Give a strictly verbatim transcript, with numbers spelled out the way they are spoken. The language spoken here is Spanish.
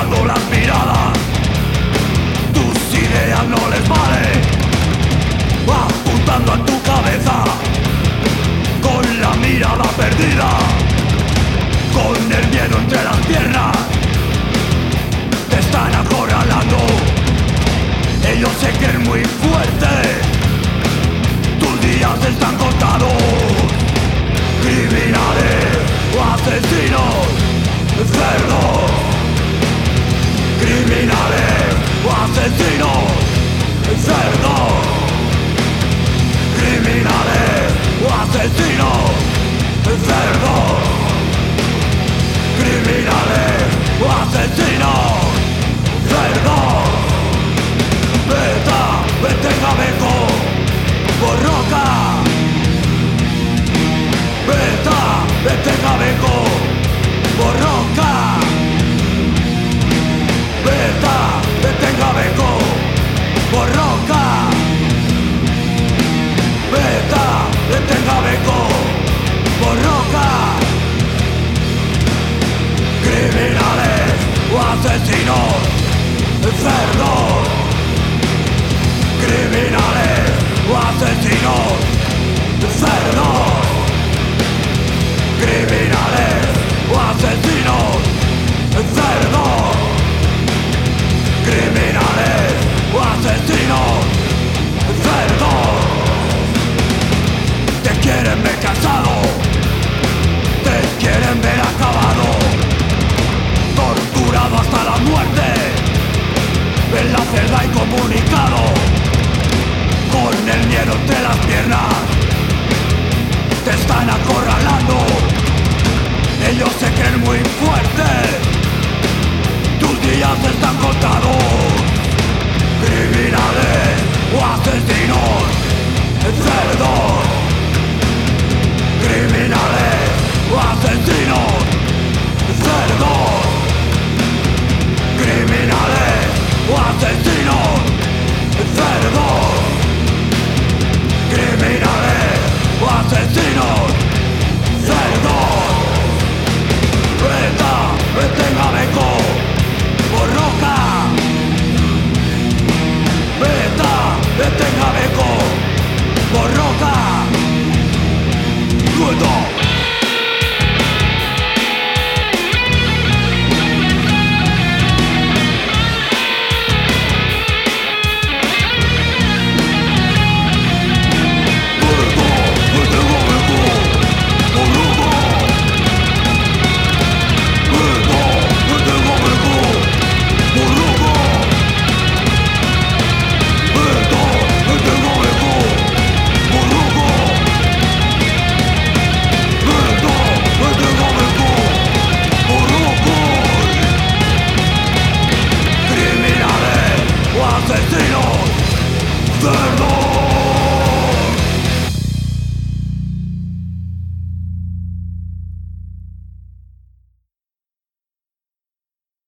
desviando las miradas. Tus ideas no les valen, apuntando a tu cabeza con la mirada perdida, con el miedo entre las piernas. Te están acorralando, ellos se creen muy fuertes, tus días están contados. Criminales o asesinos, cerdos. Criminales o asesinos, cerdos. Criminales o asesinos, cerdos. Criminales o asesinos, cerdos. Beta, vete Gabeco, Borroca. Beta, vete Gabeco, Borroca. Beta, vete Gabeco, Borroca. Beta, vete Gabeco, Borroca. Criminales o asesinos, cerdos. Criminales o asesinos, cerdos. Criminales o asesinos, cerdos. Criminales o asesinos, cerdos. Te quieren ver cansado, te quieren ver acabado, torturado hasta la muerte, en la celda incomunicado, con el miedo entre las piernas. Te están acorralando, ellos se creen muy fuertes, tus días están contados. Criminales o asesinos, cerdos.